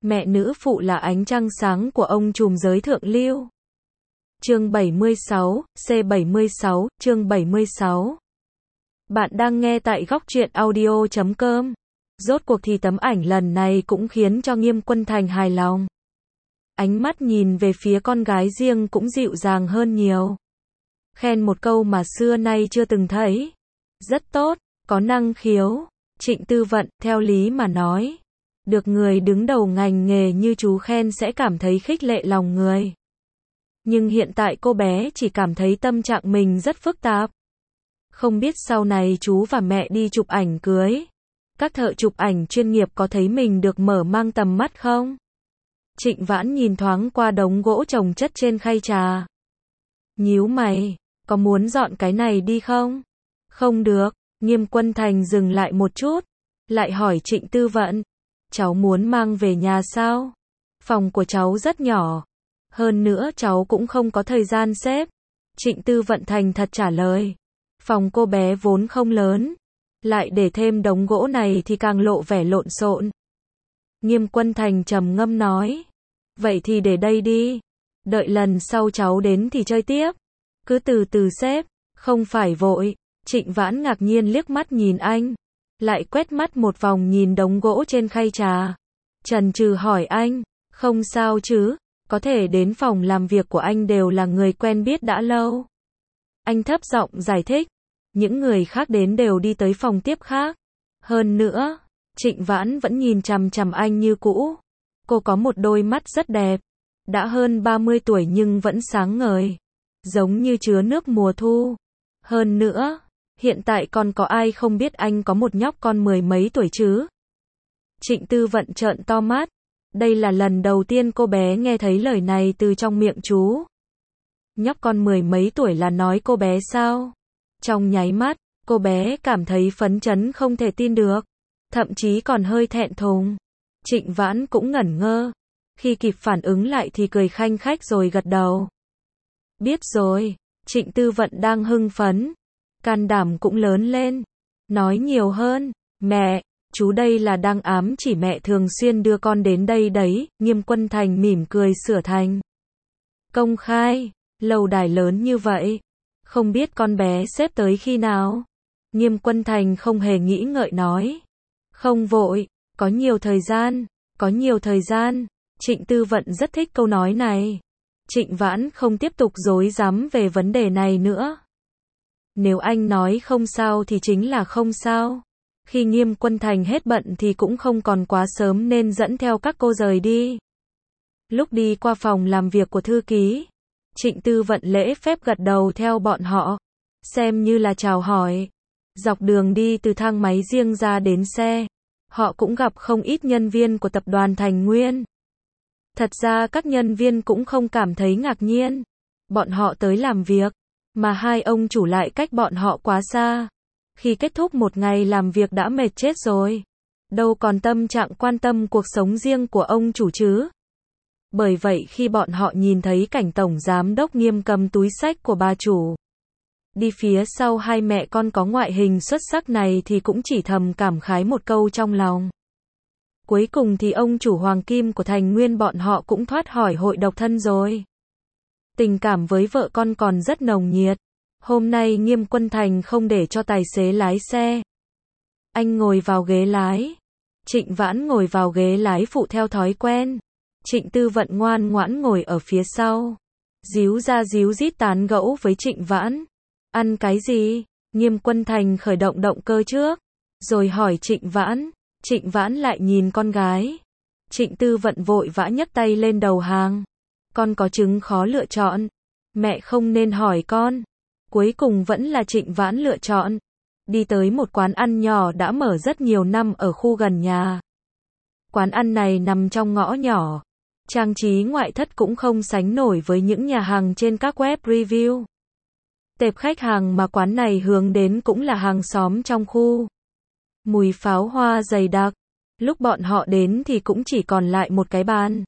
mẹ nữ phụ là ánh trăng sáng của ông trùm giới thượng lưu. Chương 76, C76, chương 76. Bạn đang nghe tại góc truyện audio.com. Rốt cuộc thì tấm ảnh lần này cũng khiến cho Nghiêm Quân Thành hài lòng. Ánh mắt nhìn về phía con gái riêng cũng dịu dàng hơn nhiều. Khen một câu mà xưa nay chưa từng thấy. Rất tốt, có năng khiếu. Trịnh Tư Vận, theo lý mà nói, được người đứng đầu ngành nghề như chú khen sẽ cảm thấy khích lệ lòng người. Nhưng hiện tại cô bé chỉ cảm thấy tâm trạng mình rất phức tạp. Không biết sau này chú và mẹ đi chụp ảnh cưới, các thợ chụp ảnh chuyên nghiệp có thấy mình được mở mang tầm mắt không? Trịnh Vãn nhìn thoáng qua đống gỗ chồng chất trên khay trà. Nhíu mày, có muốn dọn cái này đi không? Không được. Nghiêm Quân Thành dừng lại một chút, lại hỏi Trịnh Tư Vận, cháu muốn mang về nhà sao? Phòng của cháu rất nhỏ, hơn nữa cháu cũng không có thời gian xếp. Trịnh Tư Vận thành thật trả lời, phòng cô bé vốn không lớn, lại để thêm đống gỗ này thì càng lộ vẻ lộn xộn. Nghiêm Quân Thành trầm ngâm nói, vậy thì để đây đi, đợi lần sau cháu đến thì chơi tiếp, cứ từ từ xếp, không phải vội. Trịnh Vãn ngạc nhiên liếc mắt nhìn anh, lại quét mắt một vòng nhìn đống gỗ trên khay trà. Chần chừ hỏi anh, không sao chứ, có thể đến phòng làm việc của anh đều là người quen biết đã lâu. Anh thấp giọng giải thích, những người khác đến đều đi tới phòng tiếp khác. Hơn nữa, Trịnh Vãn vẫn nhìn chằm chằm anh như cũ. Cô có một đôi mắt rất đẹp, đã hơn 30 tuổi nhưng vẫn sáng ngời, giống như chứa nước mùa thu. Hơn nữa, hiện tại còn có ai không biết anh có một nhóc con 10 mấy tuổi chứ? Trịnh Tư Vận trợn to mắt. Đây là lần đầu tiên cô bé nghe thấy lời này từ trong miệng chú. Nhóc con 10 mấy tuổi là nói cô bé sao? Trong nháy mắt, cô bé cảm thấy phấn chấn không thể tin được, thậm chí còn hơi thẹn thùng. Trịnh Vãn cũng ngẩn ngơ, khi kịp phản ứng lại thì cười khanh khách rồi gật đầu. Biết rồi. Trịnh Tư Vận đang hưng phấn, can đảm cũng lớn lên, nói nhiều hơn, mẹ, chú đây là đang ám chỉ mẹ thường xuyên đưa con đến đây đấy. Nghiêm Quân Thành mỉm cười sửa thành công khai, lầu đài lớn như vậy, không biết con bé xếp tới khi nào? Nghiêm Quân Thành không hề nghĩ ngợi nói, không vội, có nhiều thời gian, có nhiều thời gian. Trịnh Tư Vận rất thích câu nói này. Trịnh Vãn không tiếp tục rối rắm về vấn đề này nữa. Nếu anh nói không sao thì chính là không sao. Khi Nghiêm Quân Thành hết bận thì cũng không còn quá sớm nên dẫn theo các cô rời đi. Lúc đi qua phòng làm việc của thư ký, Trịnh Tư Vận lễ phép gật đầu theo bọn họ, xem như là chào hỏi. Dọc đường đi từ thang máy riêng ra đến xe, họ cũng gặp không ít nhân viên của tập đoàn Thành Nguyên. Thật ra các nhân viên cũng không cảm thấy ngạc nhiên. Bọn họ tới làm việc, mà hai ông chủ lại cách bọn họ quá xa. Khi kết thúc một ngày làm việc đã mệt chết rồi, đâu còn tâm trạng quan tâm cuộc sống riêng của ông chủ chứ. Bởi vậy khi bọn họ nhìn thấy cảnh tổng giám đốc Nghiêm cầm túi xách của bà chủ, đi phía sau hai mẹ con có ngoại hình xuất sắc này thì cũng chỉ thầm cảm khái một câu trong lòng. Cuối cùng thì ông chủ Hoàng Kim của Thành Nguyên bọn họ cũng thoát khỏi hội độc thân rồi. Tình cảm với vợ con còn rất nồng nhiệt. Hôm nay Nghiêm Quân Thành không để cho tài xế lái xe. Anh ngồi vào ghế lái. Trịnh Vãn ngồi vào ghế lái phụ theo thói quen. Trịnh Tư Vận ngoan ngoãn ngồi ở phía sau, díu ra díu dít tán gẫu với Trịnh Vãn. Ăn cái gì? Nghiêm Quân Thành khởi động động cơ trước, rồi hỏi Trịnh Vãn. Trịnh Vãn lại nhìn con gái. Trịnh Tư Vận vội vã nhấc tay lên đầu hàng. Con có trứng khó lựa chọn. Mẹ không nên hỏi con. Cuối cùng vẫn là Trịnh Vãn lựa chọn. Đi tới một quán ăn nhỏ đã mở rất nhiều năm ở khu gần nhà. Quán ăn này nằm trong ngõ nhỏ. Trang trí ngoại thất cũng không sánh nổi với những nhà hàng trên các web review. Tệp khách hàng mà quán này hướng đến cũng là hàng xóm trong khu. Mùi pháo hoa dày đặc. Lúc bọn họ đến thì cũng chỉ còn lại một cái bàn.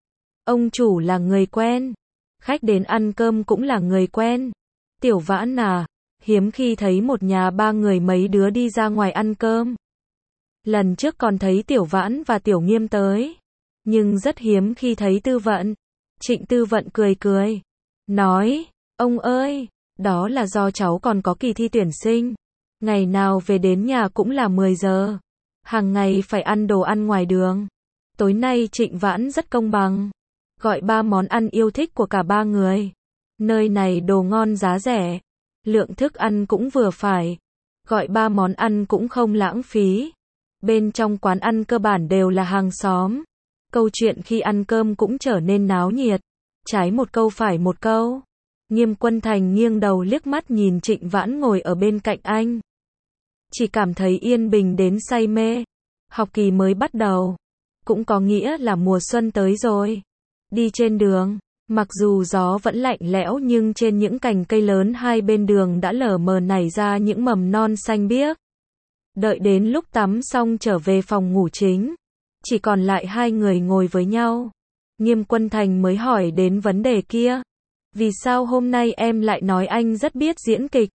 Ông chủ là người quen. Khách đến ăn cơm cũng là người quen. Tiểu Vãn à, hiếm khi thấy một nhà ba người mấy đứa đi ra ngoài ăn cơm. Lần trước còn thấy Tiểu Vãn và Tiểu Nghiêm tới. nhưng rất hiếm khi thấy Tư Vận. Trịnh Tư Vận cười cười, nói, ông ơi, đó là do cháu còn có kỳ thi tuyển sinh. Ngày nào về đến nhà cũng là 10 giờ. Hàng ngày phải ăn đồ ăn ngoài đường. Tối nay Trịnh Vãn rất công bằng. Gọi 3 món ăn yêu thích của cả 3 người. Nơi này đồ ngon giá rẻ. Lượng thức ăn cũng vừa phải. Gọi 3 món ăn cũng không lãng phí. Bên trong quán ăn cơ bản đều là hàng xóm. Câu chuyện khi ăn cơm cũng trở nên náo nhiệt. Trái một câu phải một câu. Nghiêm Quân Thành nghiêng đầu liếc mắt nhìn Trịnh Vãn ngồi ở bên cạnh anh. Chỉ cảm thấy yên bình đến say mê. Học kỳ mới bắt đầu. Cũng có nghĩa là mùa xuân tới rồi. Đi trên đường, mặc dù gió vẫn lạnh lẽo nhưng trên những cành cây lớn hai bên đường đã lờ mờ nảy ra những mầm non xanh biếc. Đợi đến lúc tắm xong trở về phòng ngủ chính. Chỉ còn lại hai người ngồi với nhau. Nghiêm Quân Thành mới hỏi đến vấn đề kia. Vì sao hôm nay em lại nói anh rất biết diễn kịch?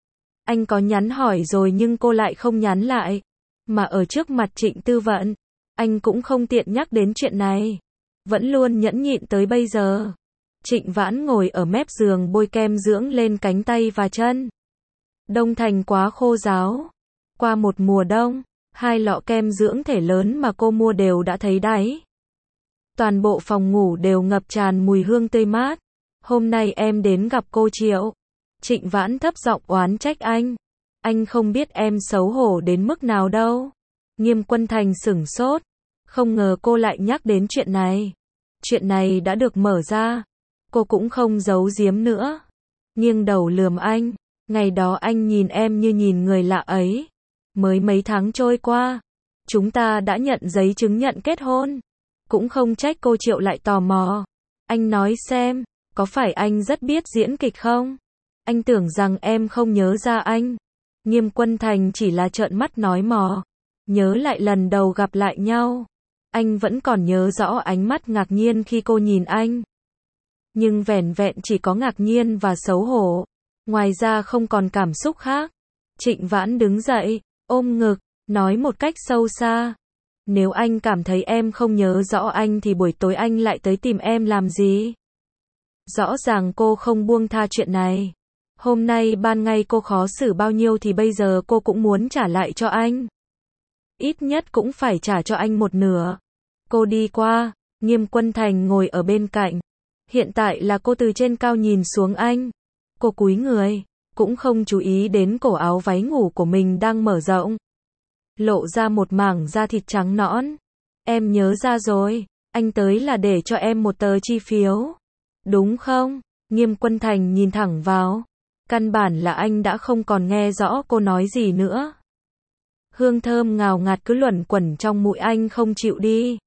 Anh có nhắn hỏi rồi nhưng cô lại không nhắn lại. Mà ở trước mặt Trịnh Tư Vận, anh cũng không tiện nhắc đến chuyện này. Vẫn luôn nhẫn nhịn tới bây giờ. Trịnh Vãn ngồi ở mép giường bôi kem dưỡng lên cánh tay và chân. Đông Thành quá khô ráo. Qua một mùa đông, 2 lọ kem dưỡng thể lớn mà cô mua đều đã thấy đáy. Toàn bộ phòng ngủ đều ngập tràn mùi hương tươi mát. Hôm nay em đến gặp cô Triệu. Trịnh Vãn thấp giọng oán trách anh. Anh không biết em xấu hổ đến mức nào đâu. Nghiêm Quân Thành sửng sốt. Không ngờ cô lại nhắc đến chuyện này. Chuyện này đã được mở ra. Cô cũng không giấu giếm nữa. Nghiêng đầu lườm anh. Ngày đó anh nhìn em như nhìn người lạ ấy. Mới mấy tháng trôi qua. Chúng ta đã nhận giấy chứng nhận kết hôn. Cũng không trách cô Triệu lại tò mò. Anh nói xem, có phải anh rất biết diễn kịch không? Anh tưởng rằng em không nhớ ra anh. Nghiêm Quân Thành chỉ là trợn mắt nói mò. Nhớ lại lần đầu gặp lại nhau. Anh vẫn còn nhớ rõ ánh mắt ngạc nhiên khi cô nhìn anh. Nhưng vẻn vẹn chỉ có ngạc nhiên và xấu hổ. Ngoài ra không còn cảm xúc khác. Trịnh Vãn đứng dậy, ôm ngực, nói một cách sâu xa. Nếu anh cảm thấy em không nhớ rõ anh thì buổi tối anh lại tới tìm em làm gì? Rõ ràng cô không buông tha chuyện này. Hôm nay ban ngày cô khó xử bao nhiêu thì bây giờ cô cũng muốn trả lại cho anh. Ít nhất cũng phải trả cho anh một nửa. Cô đi qua, Nghiêm Quân Thành ngồi ở bên cạnh. Hiện tại là cô từ trên cao nhìn xuống anh. Cô cúi người, cũng không chú ý đến cổ áo váy ngủ của mình đang mở rộng. Lộ ra một mảng da thịt trắng nõn. Em nhớ ra rồi, anh tới là để cho em một tờ chi phiếu. Đúng không? Nghiêm Quân Thành nhìn thẳng vào. Căn bản là anh đã không còn nghe rõ cô nói gì nữa. Hương thơm ngào ngạt cứ luẩn quẩn trong mũi anh không chịu đi.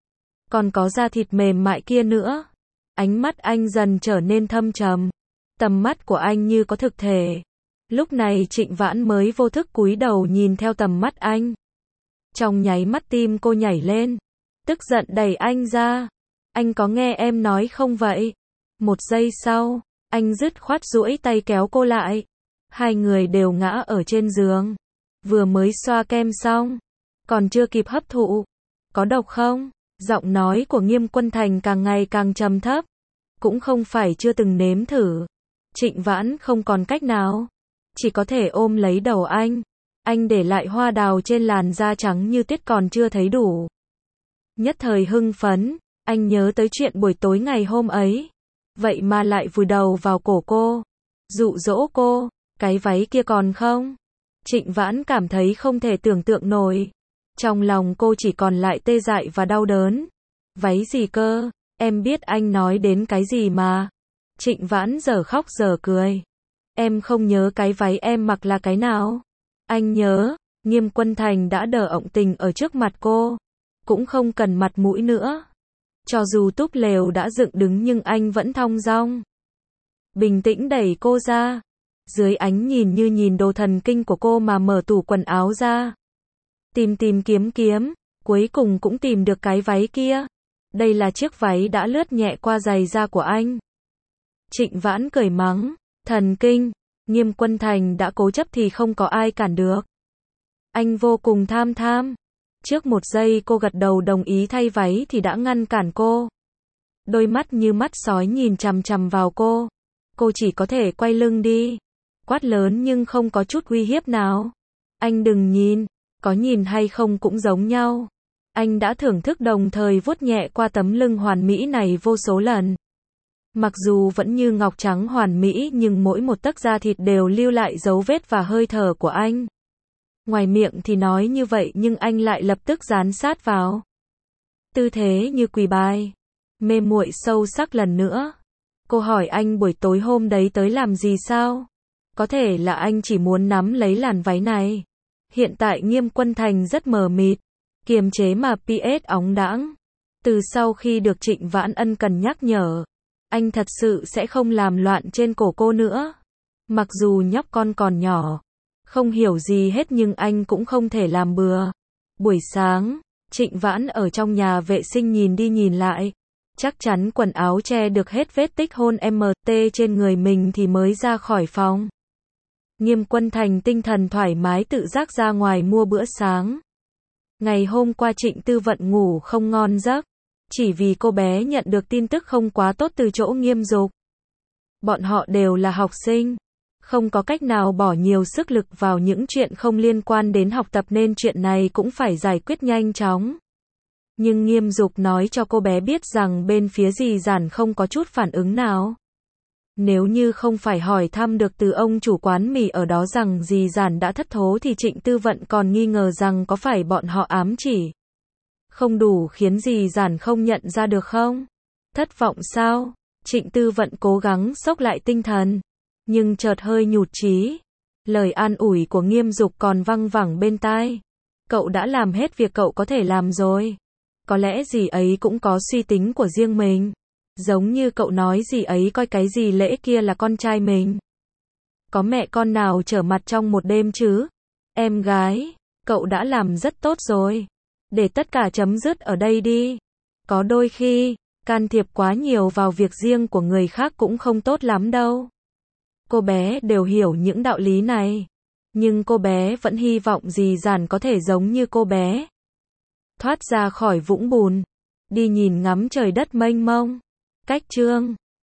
Còn có da thịt mềm mại kia nữa. Ánh mắt anh dần trở nên thâm trầm. Tầm mắt của anh như có thực thể. Lúc này Trịnh Vãn mới vô thức cúi đầu nhìn theo tầm mắt anh. Trong nháy mắt tim cô nhảy lên. Tức giận đẩy anh ra. Anh có nghe em nói không vậy? Một giây sau, anh dứt khoát duỗi tay kéo cô lại. Hai người đều ngã ở trên giường. Vừa mới xoa kem xong. Còn chưa kịp hấp thụ. Có độc không? Giọng nói của Nghiêm Quân Thành càng ngày càng trầm thấp. Cũng không phải chưa từng nếm thử. Trịnh Vãn không còn cách nào. Chỉ có thể ôm lấy đầu anh. Anh để lại hoa đào trên làn da trắng như tuyết còn chưa thấy đủ. Nhất thời hưng phấn, anh nhớ tới chuyện buổi tối ngày hôm ấy. Vậy mà lại vùi đầu vào cổ cô. Dụ dỗ cô, cái váy kia còn không? Trịnh Vãn cảm thấy không thể tưởng tượng nổi. Trong lòng cô chỉ còn lại tê dại và đau đớn. Váy gì cơ? Em biết anh nói đến cái gì mà. Trịnh Vãn giờ khóc giờ cười. Em không nhớ cái váy em mặc là cái nào. Anh nhớ, Nghiêm Quân Thành đã đờ ọng tình ở trước mặt cô. Cũng không cần mặt mũi nữa. Cho dù túp lều đã dựng đứng nhưng anh vẫn thong dong. Bình tĩnh đẩy cô ra. Dưới ánh nhìn như nhìn đồ thần kinh của cô mà mở tủ quần áo ra. Tìm kiếm, cuối cùng cũng tìm được cái váy kia. Đây là chiếc váy đã lướt nhẹ qua giày da của anh. Trịnh Vãn cười mắng, thần kinh, Nghiêm Quân Thành đã cố chấp thì không có ai cản được. Anh vô cùng tham. Trước một giây cô gật đầu đồng ý thay váy thì đã ngăn cản cô. Đôi mắt như mắt sói nhìn chằm chằm vào cô. Cô chỉ có thể quay lưng đi. Quát lớn nhưng không có chút uy hiếp nào. Anh đừng nhìn, có nhìn hay không cũng giống nhau. Anh đã thưởng thức đồng thời vuốt nhẹ qua tấm lưng hoàn mỹ này vô số lần. Mặc dù vẫn như ngọc trắng hoàn mỹ nhưng mỗi một tấc da thịt đều lưu lại dấu vết và hơi thở của anh. Ngoài miệng thì nói như vậy nhưng anh lại lập tức dán sát vào. Tư thế như quỳ bài. Mê muội sâu sắc lần nữa. Cô hỏi anh buổi tối hôm đấy tới làm gì sao? Có thể là anh chỉ muốn nắm lấy làn váy này. Hiện tại Nghiêm Quân Thành rất mờ mịt, kiềm chế mà PS óng đãng. Từ sau khi được Trịnh Vãn Ân cần nhắc nhở, anh thật sự sẽ không làm loạn trên cổ cô nữa. Mặc dù nhóc con còn nhỏ, không hiểu gì hết nhưng anh cũng không thể làm bừa. Buổi sáng, Trịnh Vãn ở trong nhà vệ sinh nhìn đi nhìn lại. Chắc chắn quần áo che được hết vết tích hôn MT trên người mình thì mới ra khỏi phòng. Nghiêm Quân Thành tinh thần thoải mái tự giác ra ngoài mua bữa sáng. Ngày hôm qua Trịnh Tư Vận ngủ không ngon giấc, chỉ vì cô bé nhận được tin tức không quá tốt từ chỗ Nghiêm Dục. Bọn họ đều là học sinh, không có cách nào bỏ nhiều sức lực vào những chuyện không liên quan đến học tập nên chuyện này cũng phải giải quyết nhanh chóng. Nhưng Nghiêm Dục nói cho cô bé biết rằng bên phía dì Giản không có chút phản ứng nào. Nếu như không phải hỏi thăm được từ ông chủ quán mì ở đó rằng dì Giản đã thất thố thì Trịnh Tư Vận còn nghi ngờ rằng có phải bọn họ ám chỉ. Không đủ khiến dì Giản không nhận ra được không? Thất vọng sao? Trịnh Tư Vận cố gắng xốc lại tinh thần, nhưng chợt hơi nhụt chí. Lời an ủi của Nghiêm Dục còn văng vẳng bên tai. Cậu đã làm hết việc cậu có thể làm rồi. Có lẽ dì ấy cũng có suy tính của riêng mình. Giống như cậu nói dì ấy coi cái dì Lễ kia là con trai mình. Có mẹ con nào trở mặt trong một đêm chứ? Em gái, cậu đã làm rất tốt rồi. Để tất cả chấm dứt ở đây đi. Có đôi khi, can thiệp quá nhiều vào việc riêng của người khác cũng không tốt lắm đâu. Cô bé đều hiểu những đạo lý này. Nhưng cô bé vẫn hy vọng dì Giản có thể giống như cô bé. Thoát ra khỏi vũng bùn. Đi nhìn ngắm trời đất mênh mông. Cách chương